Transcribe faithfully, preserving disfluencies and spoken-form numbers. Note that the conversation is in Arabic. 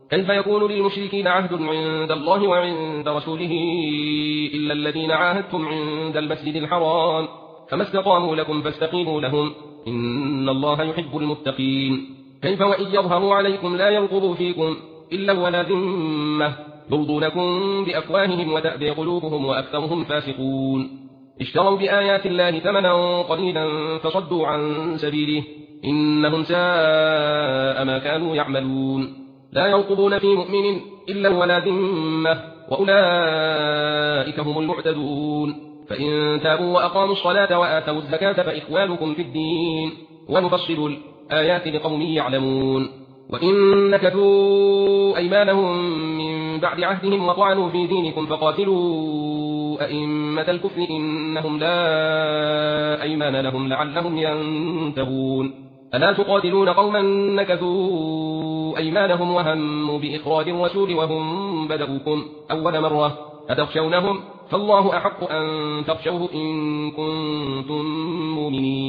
كيف يكون للمشركين عهد عند الله وعند رسوله إلا الذين عاهدتم عند المسجد الحرام فما استقاموا لكم فاستقيموا لهم إن الله يحب المتقين. كيف وإن يظهروا عليكم لا يرقبوا فيكم إلا ولا ذمة يرضونكم بأفواههم وتأبي قلوبهم وأكثرهم فاسقون. اشتروا بآيات الله ثمنا قليلا فصدوا عن سبيله إنهم ساء ما كانوا يعملون. لا يرقبون في مؤمن إلا ولا ذمة وأولئك هم المعتدون. فإن تابوا وأقاموا الصلاة وآتوا الزكاة فإخوانكم في الدين ونفصل الآيات لقوم يعلمون. وإن نكثوا أيمانهم من بعد عهدهم وطعنوا في دينكم فقاتلوا أئمة الكفر إنهم لا أيمان لهم لعلهم ينتهون. ألا تقاتلون قوما نكثوا أيمانهم وهموا بإخراج الرسول وهم بدؤوكم أول مرة أتخشونهم فالله أحق أن تخشوه إن كنتم مؤمنين.